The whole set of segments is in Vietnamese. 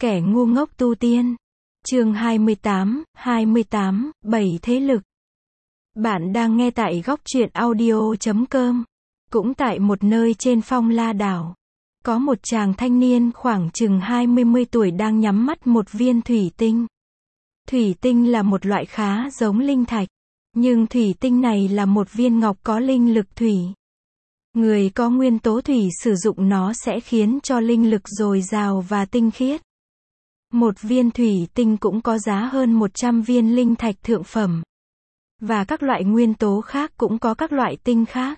Kẻ ngu ngốc tu tiên. Chương 28, 7 thế lực. Bạn đang nghe tại góc truyện audio.com. Cũng tại một nơi trên Phong La đảo, có một chàng thanh niên khoảng chừng 20 tuổi đang nhắm mắt một viên thủy tinh. Thủy tinh là một loại khá giống linh thạch, nhưng thủy tinh này là một viên ngọc có linh lực thủy. Người có nguyên tố thủy sử dụng nó sẽ khiến cho linh lực dồi dào và tinh khiết. Một viên thủy tinh cũng có giá hơn 100 viên linh thạch thượng phẩm. Và các loại nguyên tố khác cũng có các loại tinh khác.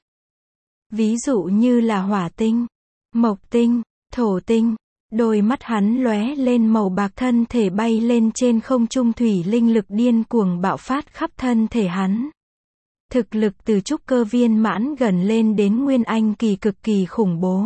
Ví dụ như là hỏa tinh, mộc tinh, thổ tinh. Đôi mắt hắn lóe lên màu bạc, thân thể bay lên trên không trung, thủy linh lực điên cuồng bạo phát khắp thân thể hắn. Thực lực từ trúc cơ viên mãn gần lên đến nguyên anh kỳ cực kỳ khủng bố.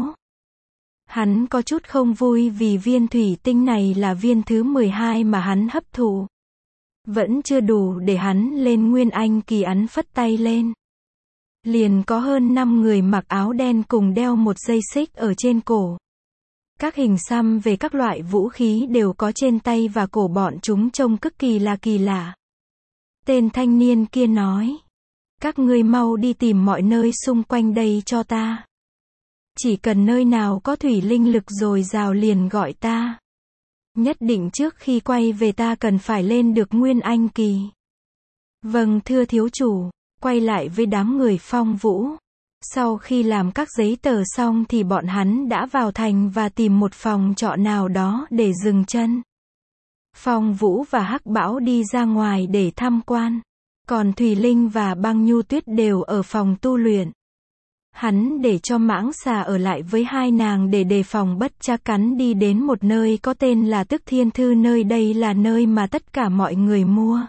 Hắn có chút không vui vì viên thủy tinh này là viên thứ 12 mà hắn hấp thụ. Vẫn chưa đủ để hắn lên nguyên anh kỳ. Hắn phất tay lên, liền có hơn 5 người mặc áo đen cùng đeo một dây xích ở trên cổ. Các hình xăm về các loại vũ khí đều có trên tay và cổ bọn chúng, trông cực kỳ là kỳ lạ. Tên thanh niên kia nói: các ngươi mau đi tìm mọi nơi xung quanh đây cho ta. Chỉ cần nơi nào có thủy linh lực dồi dào liền gọi ta. Nhất định trước khi quay về ta cần phải lên được nguyên anh kỳ. Vâng thưa thiếu chủ. Quay lại với đám người Phong Vũ. Sau khi làm các giấy tờ xong thì bọn hắn đã vào thành và tìm một phòng trọ nào đó để dừng chân. Phong Vũ và Hắc Bão đi ra ngoài để tham quan. Còn Thủy Linh và Băng Nhu Tuyết đều ở phòng tu luyện. Hắn để cho Mãng Xà ở lại với hai nàng để đề phòng bất trắc, cắn đi đến một nơi có tên là Tức Thiên Thư. Nơi đây là nơi mà tất cả mọi người mua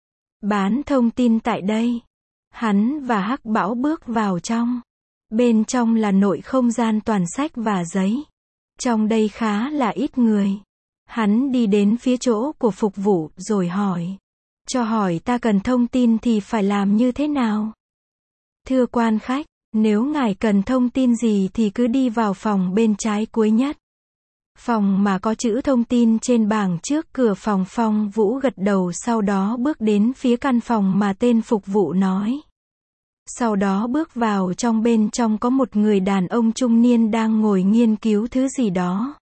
bán thông tin tại đây. Hắn và Hắc Bão bước vào trong. Bên trong là nội không gian toàn sách và giấy. Trong đây khá là ít người. Hắn đi đến phía chỗ của phục vụ rồi hỏi: cho hỏi ta cần thông tin thì phải làm như thế nào? Thưa quan khách, nếu ngài cần thông tin gì thì cứ đi vào phòng bên trái cuối nhất. Phòng mà có chữ thông tin trên bảng trước cửa phòng. Phong Vũ gật đầu, sau đó bước đến phía căn phòng mà tên phục vụ nói. Sau đó bước vào trong. Bên trong có một người đàn ông trung niên đang ngồi nghiên cứu thứ gì đó.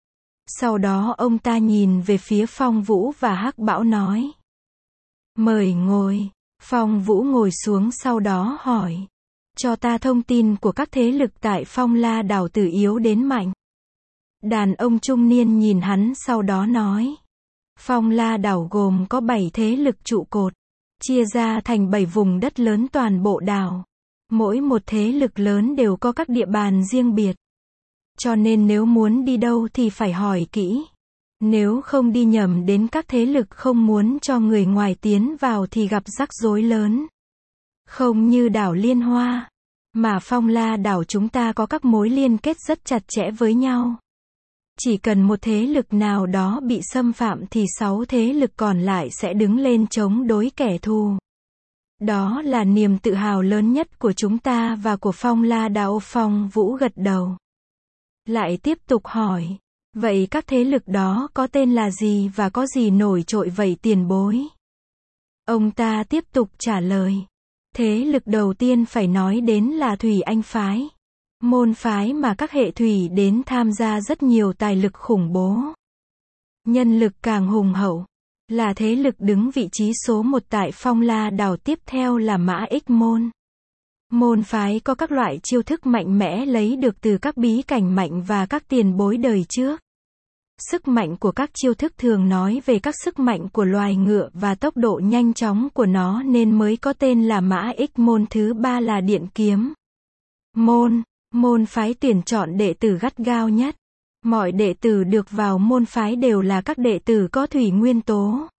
Sau đó ông ta nhìn về phía Phong Vũ và Hắc Bão nói: mời ngồi. Phong Vũ ngồi xuống, sau đó hỏi: cho ta thông tin của các thế lực tại Phong La đảo từ yếu đến mạnh. Đàn ông trung niên nhìn hắn sau đó nói: Phong La đảo gồm có 7 thế lực trụ cột, chia ra thành 7 vùng đất lớn toàn bộ đảo. Mỗi một thế lực lớn đều có các địa bàn riêng biệt. Cho nên nếu muốn đi đâu thì phải hỏi kỹ. Nếu không đi nhầm đến các thế lực không muốn cho người ngoài tiến vào thì gặp rắc rối lớn. Không như đảo Liên Hoa, mà Phong La đảo chúng ta có các mối liên kết rất chặt chẽ với nhau. Chỉ cần một thế lực nào đó bị xâm phạm thì 6 thế lực còn lại sẽ đứng lên chống đối kẻ thù. Đó là niềm tự hào lớn nhất của chúng ta và của Phong La đảo. Phong Vũ gật đầu. Lại tiếp tục hỏi: vậy các thế lực đó có tên là gì và có gì nổi trội vậy tiền bối? Ông ta tiếp tục trả lời: thế lực đầu tiên phải nói đến là Thủy Anh phái. Môn phái mà các hệ thủy đến tham gia rất nhiều, tài lực khủng bố, nhân lực càng hùng hậu. Là thế lực đứng vị trí số 1 tại Phong La đảo. Tiếp theo là Mã Ích môn. Môn phái có các loại chiêu thức mạnh mẽ lấy được từ các bí cảnh mạnh và các tiền bối đời trước. Sức mạnh của các chiêu thức thường nói về các sức mạnh của loài ngựa và tốc độ nhanh chóng của nó nên mới có tên là Mã Ích môn. Thứ 3 là Điện Kiếm môn. Môn phái tuyển chọn đệ tử gắt gao nhất. Mọi đệ tử được vào môn phái đều là các đệ tử có thủy nguyên tố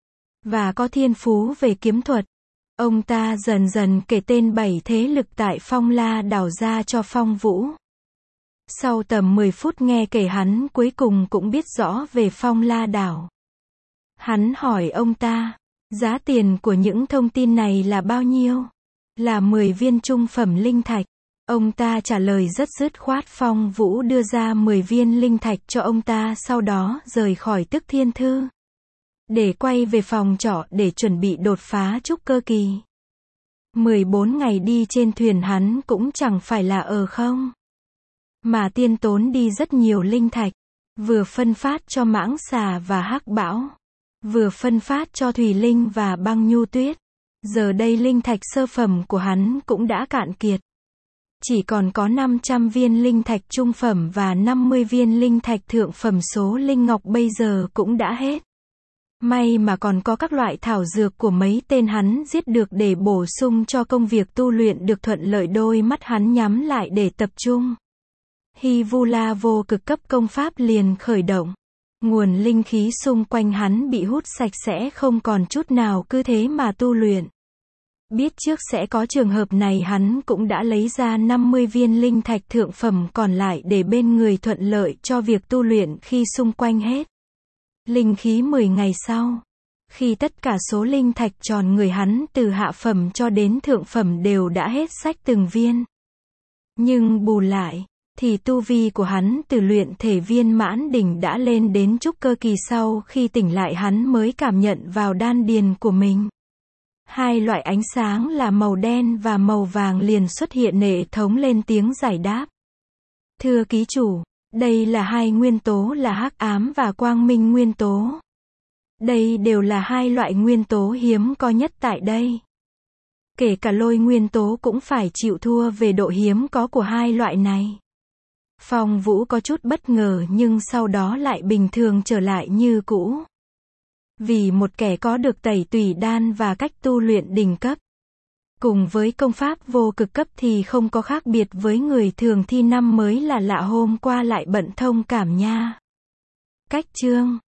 và có thiên phú về kiếm thuật. Ông ta dần dần kể tên 7 thế lực tại Phong La đảo ra cho Phong Vũ. Sau tầm 10 phút nghe kể, hắn cuối cùng cũng biết rõ về Phong La đảo. Hắn hỏi ông ta: giá tiền của những thông tin này là bao nhiêu? Là 10 viên trung phẩm linh thạch. Ông ta trả lời rất dứt khoát. Phong Vũ đưa ra 10 viên linh thạch cho ông ta, sau đó rời khỏi Tức Thiên Thư, để quay về phòng trọ để chuẩn bị đột phá trúc cơ kỳ. 14 ngày đi trên thuyền hắn cũng chẳng phải là ở không, mà tiên tốn đi rất nhiều linh thạch, vừa phân phát cho Mãng Xà và Hắc Bão, vừa phân phát cho Thủy Linh và Băng Nhu Tuyết. Giờ đây linh thạch sơ phẩm của hắn cũng đã cạn kiệt. Chỉ còn có 500 viên linh thạch trung phẩm và 50 viên linh thạch thượng phẩm. Số linh ngọc bây giờ cũng đã hết. May mà còn có các loại thảo dược của mấy tên hắn giết được để bổ sung cho công việc tu luyện được thuận lợi. Đôi mắt hắn nhắm lại để tập trung. Hy Vu La vô cực cấp công pháp liền khởi động. Nguồn linh khí xung quanh hắn bị hút sạch sẽ, không còn chút nào, cứ thế mà tu luyện. Biết trước sẽ có trường hợp này, hắn cũng đã lấy ra 50 viên linh thạch thượng phẩm còn lại để bên người thuận lợi cho việc tu luyện khi xung quanh hết linh khí. 10 ngày sau, khi tất cả số linh thạch tròn người hắn từ hạ phẩm cho đến thượng phẩm đều đã hết sạch từng viên, nhưng bù lại thì tu vi của hắn từ luyện thể viên mãn đỉnh đã lên đến trúc cơ kỳ. Sau khi tỉnh lại hắn mới cảm nhận vào đan điền của mình, hai loại ánh sáng là màu đen và màu vàng liền xuất hiện. Hệ thống lên tiếng giải đáp: thưa ký chủ, đây là hai nguyên tố là hắc ám và quang minh nguyên tố. Đây đều là hai loại nguyên tố hiếm có nhất tại đây. Kể cả lôi nguyên tố cũng phải chịu thua về độ hiếm có của hai loại này. Phong Vũ có chút bất ngờ nhưng sau đó lại bình thường trở lại như cũ. Vì một kẻ có được tẩy tùy đan và cách tu luyện đỉnh cấp, cùng với công pháp vô cực cấp thì không có khác biệt với người thường thì năm mới là lạ. Hôm qua lại bận thông cảm nha. Cách chương